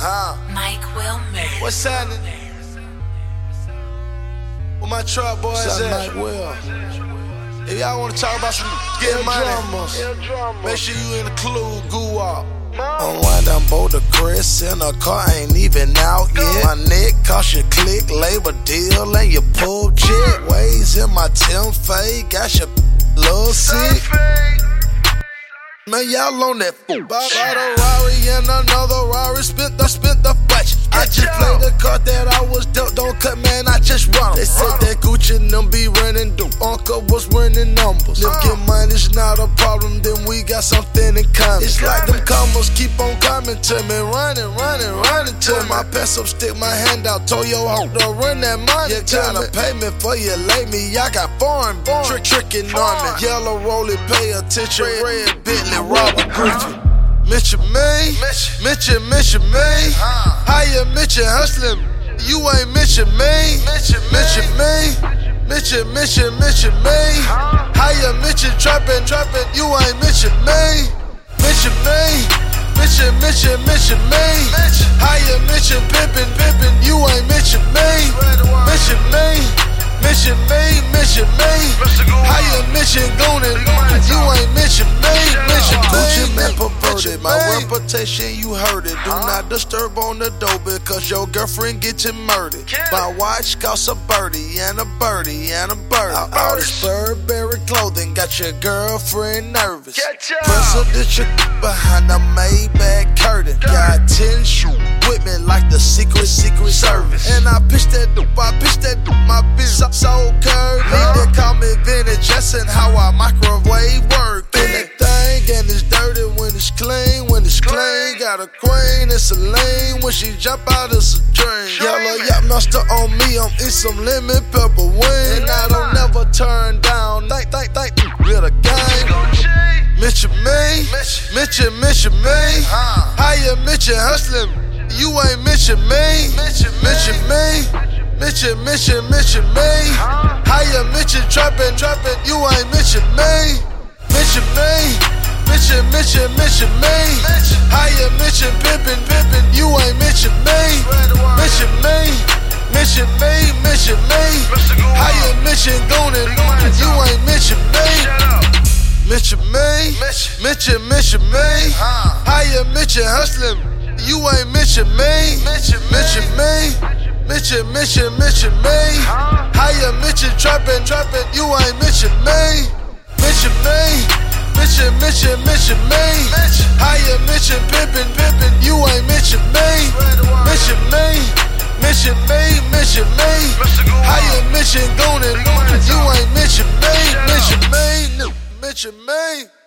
Mike Wilmer. What's happening? Where my truck boys at? Mike Will. If y'all wanna talk about some getting money, make sure you include Guwap. Unwind them Boulder Chris in a car, ain't even out yet. My neck cost you click, labor deal, and your pull jet. Waves in my Tim fade, got your little sick. Man, y'all on that fool. Bought a Rari and another Rari, spent the budget. I just played the card that I was dealt, don't cut, man, I just run 'em. They said that Gucci and them be running, Uncle was running numbers. If get money's not a problem, then we got something in common. It's like them commas keep on coming to me, running to me. My pencil stick my hand out, told your hoe to run that money. You gotta pay me for you lay me, I got foreign tricking on me. Yellow rollie, pay attention, red Bentley, Robert Griffin. Mitchell me. How you Mitchell hustling? You ain't Mitchell me. Mitchell me. How you Mitchell trapping? You ain't Mitchell me. Mitchell me. How you Mitchell pimpin'? You ain't Mitchell me. Mitchell me. How you Mitchell goonin'? You ain't Mitchell me. Gucci man perverted, my reputation you heard it. Do not disturb on the door because your girlfriend get you murdered. My watch costs a birdie and a birdie. All this Burberry clothing got your girlfriend nervous. Presidential behind the Maybach curtain. Got 10 shoes with me like the Secret Service. And I pitch that my bitch so curvy. They call me Vinny Jetson, how I microwave work. Anything and it's dirty when it's clean. Got a queen, it's a lane. When she jump out, it's a dream. Yellow yacht master on me, I'm eat some lemon pepper wing. And I don't never turn down. Think, real the game. Mitchell me. How you Mitchell hustling? You ain't Mitchell me. Mitchell me. How you Mitchell trapping? You ain't Mitchell me. Mitchell me. How you Mitchell pimpin'? You ain't Mitchell me. Mitchell me. How you Mitchell goonin'? You ain't Mitchell me. Mitchell me. How you Mitchell hustling? You ain't Mitchell me. Mitchell me. How you Mitchell trapping? You ain't Mitchell me. Mitchell me. How you Mitchell pimpin'? You ain't Mitchell me. Mitchell me. How you Mitchell goonin'? You ain't Mitchell me. Mitchell me.